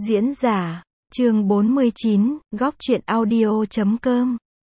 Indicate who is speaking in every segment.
Speaker 1: Diễn giả, chương 49, góc truyện audio.com.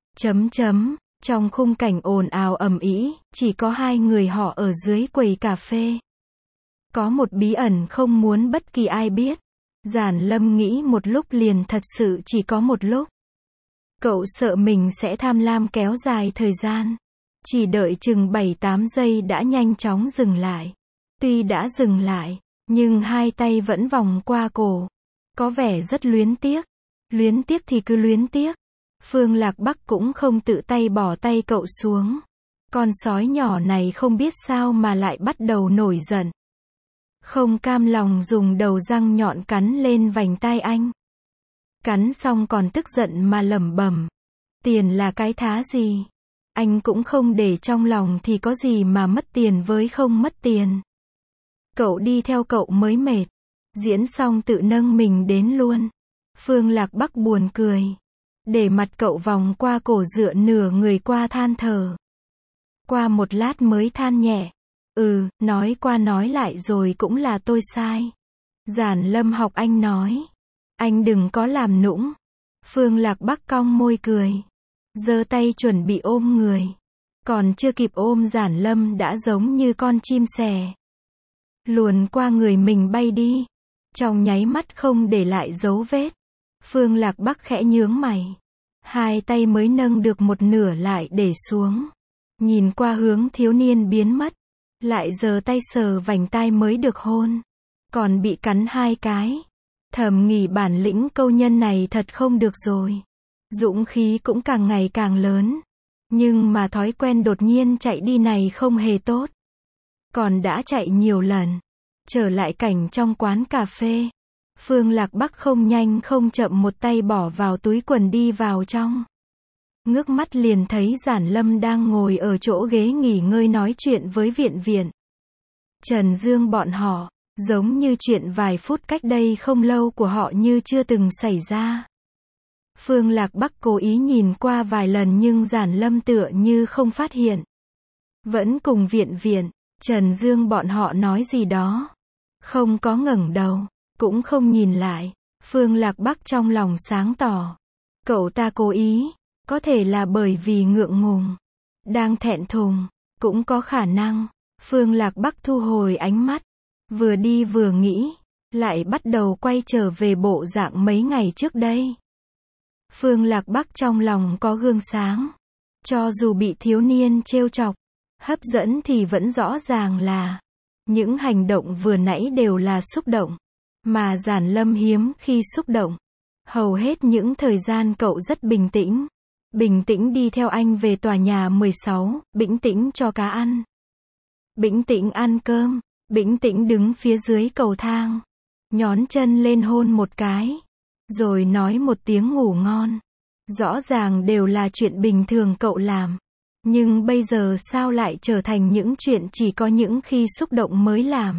Speaker 1: Trong khung cảnh ồn ào ầm ĩ, chỉ có hai người họ ở dưới quầy cà phê. Có một bí ẩn không muốn bất kỳ ai biết. Giản Lâm nghĩ một lúc liền thật sự chỉ có một lúc. Cậu sợ mình sẽ tham lam kéo dài thời gian. Chỉ đợi chừng 7-8 giây đã nhanh chóng dừng lại. Tuy đã dừng lại, nhưng hai tay vẫn vòng qua cổ. Có vẻ rất luyến tiếc. Luyến tiếc thì cứ luyến tiếc. Phương Lạc Bắc cũng không tự tay bỏ tay cậu xuống. Con sói nhỏ này không biết sao mà lại bắt đầu nổi giận. Không cam lòng dùng đầu răng nhọn cắn lên vành tai anh. Cắn xong còn tức giận mà lẩm bẩm. Tiền là cái thá gì? Anh cũng không để trong lòng thì có gì mà mất tiền với không mất tiền. Cậu đi theo cậu mới mệt. Diễn xong tự nâng mình đến luôn. Phương Lạc Bắc buồn cười. Để mặt cậu vòng qua cổ dựa nửa người qua than thở. Qua một lát mới than nhẹ. Nói qua nói lại rồi cũng là tôi sai. Giản Lâm học anh nói. Anh đừng có làm nũng. Phương Lạc Bắc cong môi cười. Giơ tay chuẩn bị ôm người. Còn chưa kịp ôm Giản Lâm đã giống như con chim sẻ. Luồn qua người mình bay đi. Trong nháy mắt không để lại dấu vết. Phương Lạc Bắc khẽ nhướng mày. Hai tay mới nâng được một nửa lại để xuống. Nhìn qua hướng thiếu niên biến mất. Lại giơ tay sờ vành tai mới được hôn. Còn bị cắn 2 cái. Thầm nghĩ bản lĩnh câu nhân này thật không được rồi. Dũng khí cũng càng ngày càng lớn. Nhưng mà thói quen đột nhiên chạy đi này không hề tốt. Còn đã chạy nhiều lần. Trở lại cảnh trong quán cà phê. Phương Lạc Bắc không nhanh không chậm một tay bỏ vào túi quần đi vào trong. Ngước mắt liền thấy Giản Lâm đang ngồi ở chỗ ghế nghỉ ngơi nói chuyện với Viện Viện. Trần Dương bọn họ, giống như chuyện vài phút cách đây không lâu của họ như chưa từng xảy ra. Phương Lạc Bắc cố ý nhìn qua vài lần nhưng Giản Lâm tựa như không phát hiện. Vẫn cùng Viện Viện, Trần Dương bọn họ nói gì đó. Không có ngẩng đầu, cũng không nhìn lại. Phương Lạc Bắc trong lòng sáng tỏ. Cậu ta cố ý, có thể là bởi vì ngượng ngùng, đang thẹn thùng, cũng có khả năng. Phương Lạc Bắc thu hồi ánh mắt, vừa đi vừa nghĩ, lại bắt đầu quay trở về bộ dạng mấy ngày trước đây. Phương Lạc Bắc trong lòng có gương sáng, cho dù bị thiếu niên trêu chọc, hấp dẫn thì vẫn rõ ràng là những hành động vừa nãy đều là xúc động, mà Giản Lâm hiếm khi xúc động. Hầu hết những thời gian cậu rất bình tĩnh. Bình tĩnh đi theo anh về tòa nhà 16, bình tĩnh cho cá ăn. Bình tĩnh ăn cơm, bình tĩnh đứng phía dưới cầu thang. Nhón chân lên hôn một cái. Rồi nói một tiếng ngủ ngon. Rõ ràng đều là chuyện bình thường cậu làm. Nhưng bây giờ sao lại trở thành những chuyện chỉ có những khi xúc động mới làm.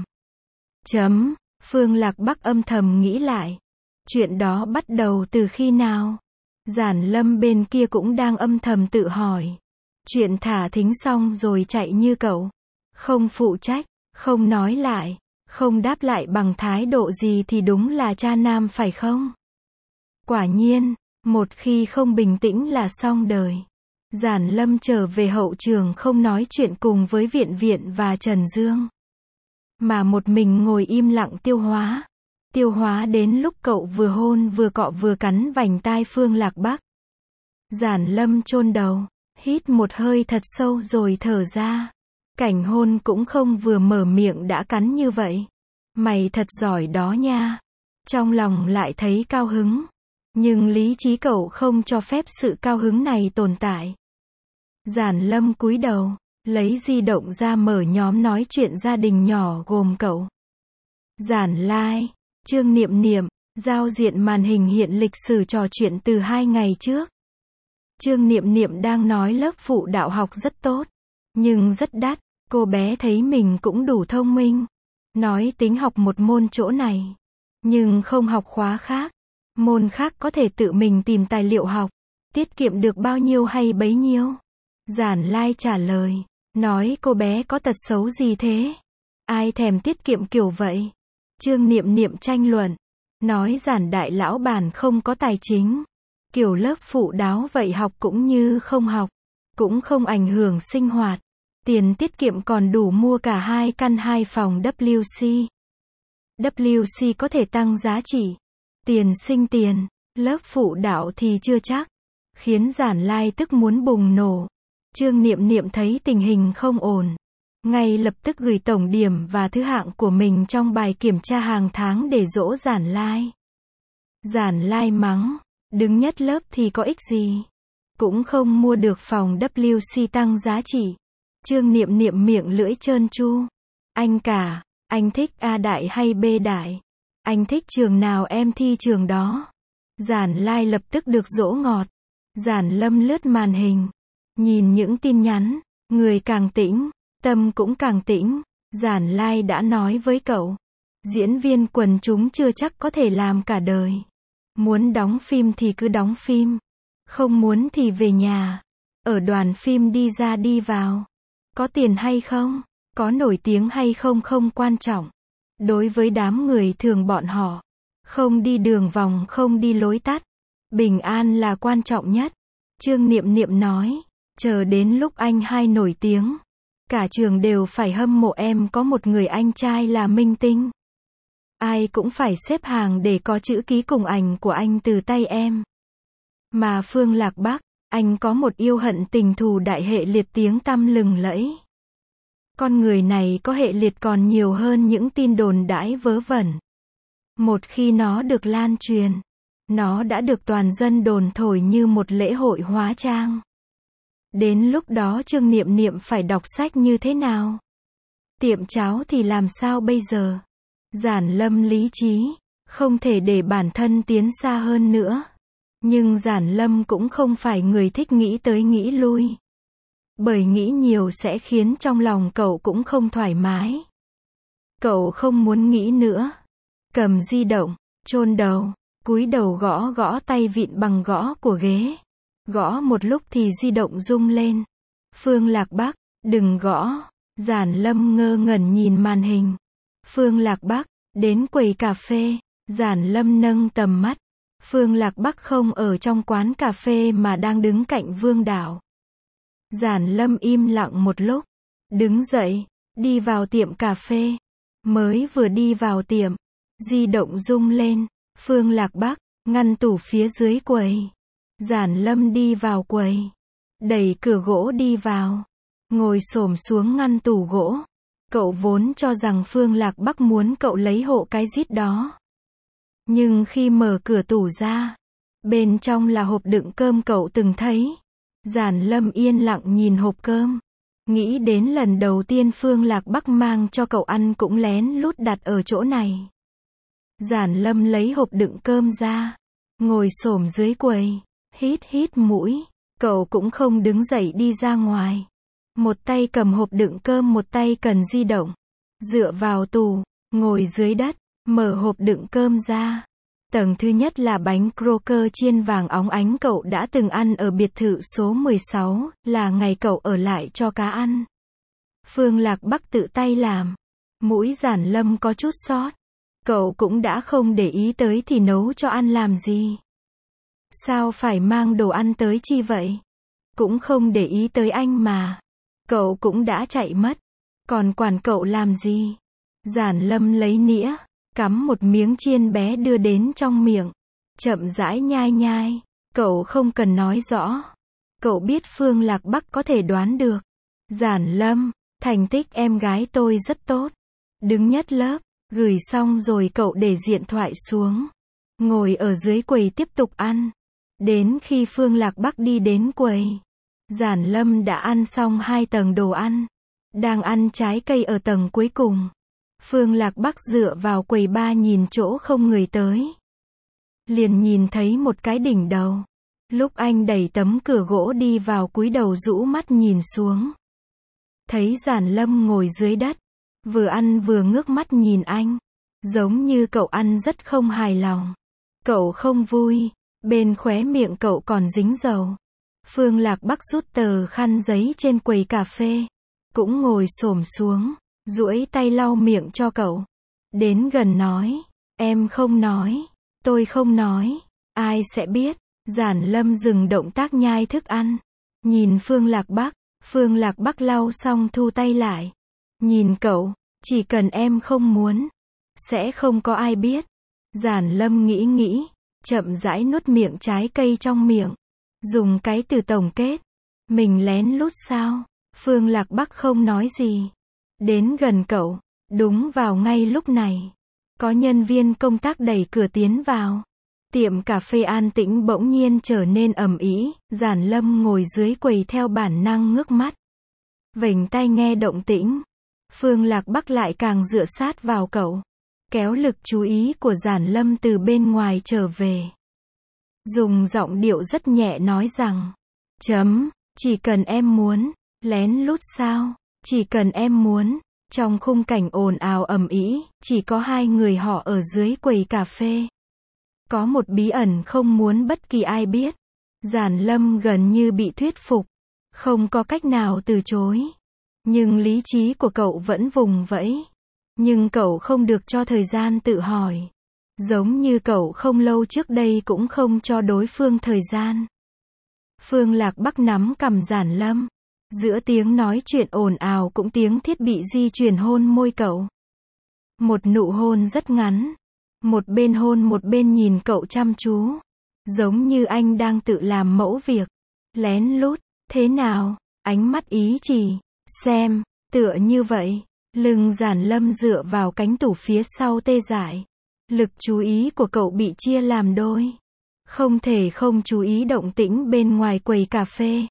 Speaker 1: Phương Lạc Bắc âm thầm nghĩ lại. Chuyện đó bắt đầu từ khi nào? Giản Lâm bên kia cũng đang âm thầm tự hỏi. Chuyện thả thính xong rồi chạy như cậu. Không phụ trách, không nói lại, không đáp lại bằng thái độ gì thì đúng là cha nam phải không? Quả nhiên, một khi không bình tĩnh là xong đời. Giản Lâm trở về hậu trường không nói chuyện cùng với Viện Viện và Trần Dương. Mà một mình ngồi im lặng tiêu hóa. Tiêu hóa đến lúc cậu vừa hôn vừa cọ vừa cắn vành tai Phương Lạc Bắc. Giản Lâm chôn đầu, hít một hơi thật sâu rồi thở ra. Cảnh hôn cũng không vừa mở miệng đã cắn như vậy. Mày thật giỏi đó nha. Trong lòng lại thấy cao hứng. Nhưng lý trí cậu không cho phép sự cao hứng này tồn tại. Giản Lâm cúi đầu, lấy di động ra mở nhóm nói chuyện gia đình nhỏ gồm cậu. Giản Lai, Trương Niệm Niệm, giao diện màn hình hiện lịch sử trò chuyện từ 2 ngày trước. Trương Niệm Niệm đang nói lớp phụ đạo học rất tốt, nhưng rất đắt. Cô bé thấy mình cũng đủ thông minh. Nói tính học một môn chỗ này, nhưng không học khóa khác. Môn khác có thể tự mình tìm tài liệu học. Tiết kiệm được bao nhiêu hay bấy nhiêu. Giản Lai trả lời, nói cô bé có tật xấu gì thế? Ai thèm tiết kiệm kiểu vậy? Trương Niệm Niệm tranh luận. Nói Giản đại lão bản không có tài chính. Kiểu lớp phụ đáo vậy học cũng như không học. Cũng không ảnh hưởng sinh hoạt. Tiền tiết kiệm còn đủ mua cả 2 căn 2 phòng WC. WC có thể tăng giá trị. Tiền sinh tiền. Lớp phụ đạo thì chưa chắc. Khiến Giản Lai tức muốn bùng nổ. Trương Niệm Niệm thấy tình hình không ổn. Ngay lập tức gửi tổng điểm và thứ hạng của mình trong bài kiểm tra hàng tháng để dỗ Giản Lai. Giản Lai mắng. Đứng nhất lớp thì có ích gì. Cũng không mua được phòng WC tăng giá trị. Trương Niệm Niệm miệng lưỡi trơn tru. Anh cả, anh thích A đại hay B đại? Anh thích trường nào em thi trường đó. Giản Lai lập tức được dỗ ngọt. Giản Lâm lướt màn hình. Nhìn những tin nhắn. Người càng tĩnh, tâm cũng càng tĩnh. Giản Lai đã nói với cậu. Diễn viên quần chúng chưa chắc có thể làm cả đời. Muốn đóng phim thì cứ đóng phim. Không muốn thì về nhà. Ở đoàn phim đi ra đi vào. Có tiền hay không, có nổi tiếng hay không không quan trọng. Đối với đám người thường bọn họ, không đi đường vòng không đi lối tắt. Bình an là quan trọng nhất. Trương Niệm Niệm nói, chờ đến lúc anh hai nổi tiếng. Cả trường đều phải hâm mộ em có một người anh trai là minh tinh. Ai cũng phải xếp hàng để có chữ ký cùng ảnh của anh từ tay em. Mà Phương Lạc Bắc, anh có một yêu hận tình thù đại hệ liệt tiếng tăm lừng lẫy. Con người này có hệ liệt còn nhiều hơn những tin đồn đãi vớ vẩn. Một khi nó được lan truyền, nó đã được toàn dân đồn thổi như một lễ hội hóa trang. Đến lúc đó Trương Niệm Niệm phải đọc sách như thế nào? Tiệm cháo thì làm sao bây giờ? Giản Lâm lý trí, không thể để bản thân tiến xa hơn nữa. Nhưng Giản Lâm cũng không phải người thích nghĩ tới nghĩ lui. Bởi nghĩ nhiều sẽ khiến trong lòng cậu cũng không thoải mái. Cậu không muốn nghĩ nữa. Cầm di động, chôn đầu, cúi đầu gõ gõ tay vịn bằng gõ của ghế. Gõ một lúc thì di động rung lên. Phương Lạc Bắc, đừng gõ. Giản Lâm ngơ ngẩn nhìn màn hình. Phương Lạc Bắc, đến quầy cà phê. Giản Lâm nâng tầm mắt. Phương Lạc Bắc không ở trong quán cà phê mà đang đứng cạnh Vương Đảo. Giản Lâm im lặng một lúc. Đứng dậy, đi vào tiệm cà phê. Mới vừa đi vào tiệm, di động rung lên. Phương Lạc Bắc, ngăn tủ phía dưới quầy. Giản Lâm đi vào quầy. Đẩy cửa gỗ đi vào. Ngồi xổm xuống ngăn tủ gỗ. Cậu vốn cho rằng Phương Lạc Bắc muốn cậu lấy hộ cái rít đó. Nhưng khi mở cửa tủ ra, bên trong là hộp đựng cơm cậu từng thấy. Giản Lâm yên lặng nhìn hộp cơm. Nghĩ đến lần đầu tiên Phương Lạc Bắc mang cho cậu ăn cũng lén lút đặt ở chỗ này. Giản Lâm lấy hộp đựng cơm ra. Ngồi xổm dưới quầy. Hít hít mũi. Cậu cũng không đứng dậy đi ra ngoài. Một tay cầm hộp đựng cơm, một tay cầm di động. Dựa vào tủ, ngồi dưới đất, mở hộp đựng cơm ra. Tầng thứ nhất là bánh croqueur chiên vàng óng ánh cậu đã từng ăn ở biệt thự số 16, là ngày cậu ở lại cho cá ăn. Phương Lạc Bắc tự tay làm. Mũi Giản Lâm có chút sót. Cậu cũng đã không để ý tới thì nấu cho ăn làm gì. Sao phải mang đồ ăn tới chi vậy? Cũng không để ý tới anh mà. Cậu cũng đã chạy mất. Còn quản cậu làm gì? Giản Lâm lấy nĩa, cắm một miếng chiên bé đưa đến trong miệng. Chậm rãi nhai nhai. Cậu không cần nói rõ. Cậu biết Phương Lạc Bắc có thể đoán được. Giản Lâm, thành tích em gái tôi rất tốt. Đứng nhất lớp. Gửi xong rồi cậu để điện thoại xuống. Ngồi ở dưới quầy tiếp tục ăn. Đến khi Phương Lạc Bắc đi đến quầy. Giản Lâm đã ăn xong 2 tầng đồ ăn. Đang ăn trái cây ở tầng cuối cùng. Phương Lạc Bắc dựa vào quầy ba nhìn chỗ không người tới. Liền nhìn thấy một cái đỉnh đầu. Lúc anh đẩy tấm cửa gỗ đi vào cúi đầu rũ mắt nhìn xuống. Thấy Giản Lâm ngồi dưới đất. Vừa ăn vừa ngước mắt nhìn anh. Giống như cậu ăn rất không hài lòng. Cậu không vui. Bên khóe miệng cậu còn dính dầu. Phương Lạc Bắc rút tờ khăn giấy trên quầy cà phê. Cũng ngồi xổm xuống. Duỗi tay lau miệng cho cậu. Đến gần nói. Em không nói. Tôi không nói. Ai sẽ biết? Giản Lâm dừng động tác nhai thức ăn. Nhìn Phương Lạc Bắc. Phương Lạc Bắc lau xong thu tay lại. Nhìn cậu, chỉ cần em không muốn, sẽ không có ai biết. Giản Lâm nghĩ, chậm rãi nuốt miệng trái cây trong miệng. Dùng cái từ tổng kết. Mình lén lút sao? Phương Lạc Bắc không nói gì. Đến gần cậu. Đúng vào ngay lúc này. Có nhân viên công tác đẩy cửa tiến vào. Tiệm cà phê an tĩnh bỗng nhiên trở nên ầm ĩ. Giản Lâm ngồi dưới quầy theo bản năng ngước mắt. Vểnh tai nghe động tĩnh. Phương Lạc Bắc lại càng dựa sát vào cậu. Kéo lực chú ý của Giản Lâm từ bên ngoài trở về. Dùng giọng điệu rất nhẹ nói rằng. Chỉ cần em muốn. Lén lút sao? Chỉ cần em muốn. Trong khung cảnh ồn ào ầm ĩ, chỉ có hai người họ ở dưới quầy cà phê. Có một bí ẩn không muốn bất kỳ ai biết. Giản Lâm gần như bị thuyết phục. Không có cách nào từ chối. Nhưng lý trí của cậu vẫn vùng vẫy. Nhưng cậu không được cho thời gian tự hỏi. Giống như cậu không lâu trước đây cũng không cho đối phương thời gian. Phương Lạc Bắc nắm cằm Giản Lâm. Giữa tiếng nói chuyện ồn ào cũng tiếng thiết bị di chuyển hôn môi cậu. Một nụ hôn rất ngắn. Một bên hôn một bên nhìn cậu chăm chú. Giống như anh đang tự làm mẫu việc. Lén lút, thế nào? Ánh mắt ý chỉ. Xem, tựa như vậy. Lưng Giản Lâm dựa vào cánh tủ phía sau tê dại. Lực chú ý của cậu bị chia làm đôi. Không thể không chú ý động tĩnh bên ngoài quầy cà phê.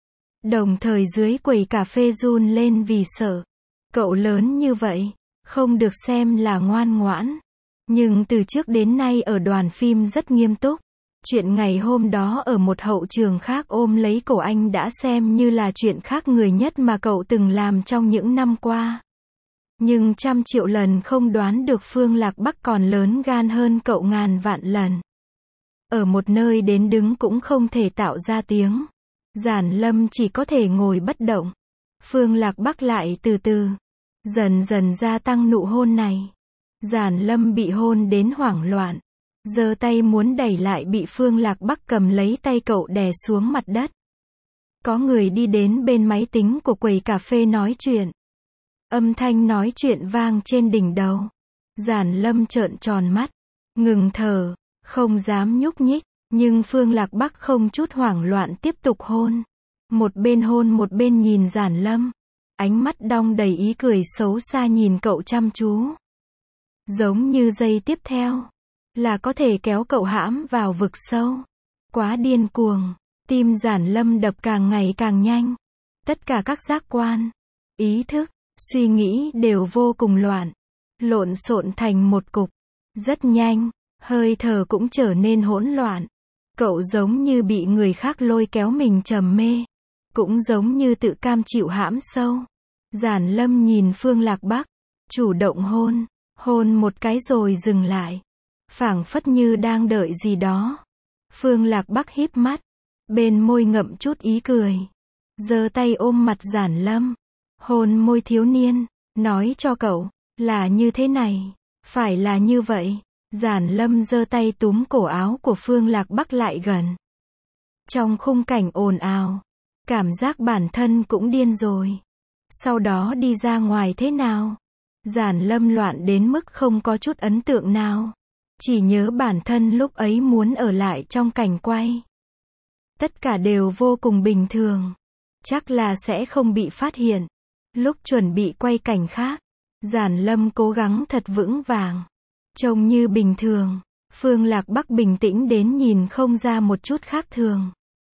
Speaker 1: Đồng thời dưới quầy cà phê run lên vì sợ. Cậu lớn như vậy, không được xem là ngoan ngoãn. Nhưng từ trước đến nay ở đoàn phim rất nghiêm túc. Chuyện ngày hôm đó ở một hậu trường khác ôm lấy cổ anh đã xem như là chuyện khác người nhất mà cậu từng làm trong những năm qua. Nhưng 100.000.000 lần không đoán được Phương Lạc Bắc còn lớn gan hơn cậu ngàn vạn lần. Ở một nơi đến đứng cũng không thể tạo ra tiếng. Giản Lâm chỉ có thể ngồi bất động. Phương Lạc Bắc lại từ từ, dần dần gia tăng nụ hôn này. Giản Lâm bị hôn đến hoảng loạn. Giơ tay muốn đẩy lại bị Phương Lạc Bắc cầm lấy tay cậu đè xuống mặt đất. Có người đi đến bên máy tính của quầy cà phê nói chuyện. Âm thanh nói chuyện vang trên đỉnh đầu. Giản Lâm trợn tròn mắt, ngừng thở, không dám nhúc nhích. Nhưng Phương Lạc Bắc không chút hoảng loạn tiếp tục hôn. Một bên hôn một bên nhìn Giản Lâm. Ánh mắt đong đầy ý cười xấu xa nhìn cậu chăm chú. Giống như giây tiếp theo là có thể kéo cậu hãm vào vực sâu. Quá điên cuồng. Tim Giản Lâm đập càng ngày càng nhanh. Tất cả các giác quan, ý thức, suy nghĩ đều vô cùng loạn. Lộn xộn thành một cục. Rất nhanh, hơi thở cũng trở nên hỗn loạn. Cậu giống như bị người khác lôi kéo mình trầm mê. Cũng giống như tự cam chịu hãm sâu. Giản Lâm nhìn Phương Lạc Bắc. Chủ động hôn. Hôn một cái rồi dừng lại. Phảng phất như đang đợi gì đó. Phương Lạc Bắc híp mắt. Bên môi ngậm chút ý cười. Giơ tay ôm mặt Giản Lâm. Hôn môi thiếu niên. Nói cho cậu. Là như thế này. Phải là như vậy. Giản Lâm giơ tay túm cổ áo của Phương Lạc Bắc lại gần. Trong khung cảnh ồn ào, cảm giác bản thân cũng điên rồi. Sau đó đi ra ngoài thế nào? Giản Lâm loạn đến mức không có chút ấn tượng nào. Chỉ nhớ bản thân lúc ấy muốn ở lại trong cảnh quay. Tất cả đều vô cùng bình thường. Chắc là sẽ không bị phát hiện. Lúc chuẩn bị quay cảnh khác, Giản Lâm cố gắng thật vững vàng. Trông như bình thường. Phương Lạc Bắc bình tĩnh đến nhìn không ra một chút khác thường.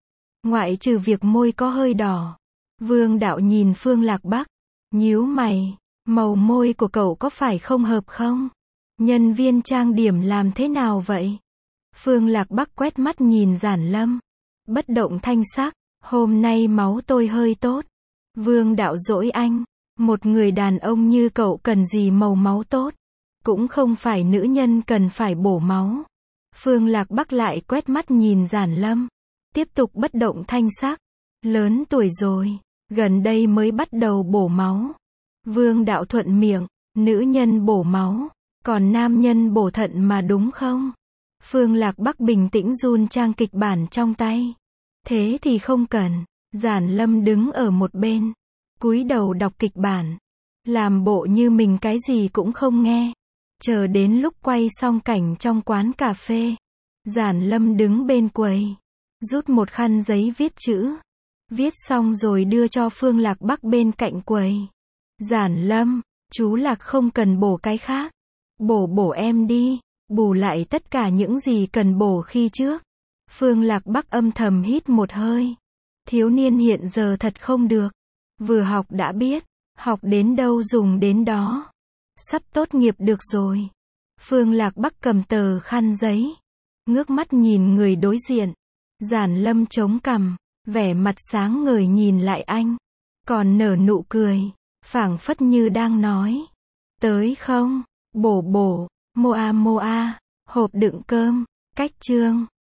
Speaker 1: Ngoại trừ việc môi có hơi đỏ. Vương Đạo nhìn Phương Lạc Bắc. Nhíu mày. Màu môi của cậu có phải không hợp không? Nhân viên trang điểm làm thế nào vậy? Phương Lạc Bắc quét mắt nhìn Giản Lâm. Bất động thanh sắc. Hôm nay máu tôi hơi tốt. Vương Đạo dỗi anh. Một người đàn ông như cậu cần gì màu máu tốt? Cũng không phải nữ nhân cần phải bổ máu. Phương Lạc Bắc lại quét mắt nhìn Giản Lâm. Tiếp tục bất động thanh sắc. Lớn tuổi rồi. Gần đây mới bắt đầu bổ máu. Vương Đạo thuận miệng. Nữ nhân bổ máu. Còn nam nhân bổ thận mà đúng không? Phương Lạc Bắc bình tĩnh run trang kịch bản trong tay. Thế thì không cần. Giản Lâm đứng ở một bên, cúi đầu đọc kịch bản, làm bộ như mình cái gì cũng không nghe. Chờ đến lúc quay xong cảnh trong quán cà phê, Giản Lâm đứng bên quầy, rút một khăn giấy viết chữ. Viết xong rồi đưa cho Phương Lạc Bắc bên cạnh quầy. Giản Lâm, chú Lạc không cần bổ cái khác. Bổ em đi, bù lại tất cả những gì cần bổ khi trước. Phương Lạc Bắc âm thầm hít một hơi. Thiếu niên hiện giờ thật không được. Vừa học đã biết, học đến đâu dùng đến đó. Sắp tốt nghiệp được rồi. Phương Lạc Bắc cầm tờ khăn giấy, ngước mắt nhìn người đối diện. Giản Lâm chống cằm, vẻ mặt sáng ngời nhìn lại anh, còn nở nụ cười, phảng phất như đang nói, tới không, bổ, moa, hộp đựng cơm, cách chương.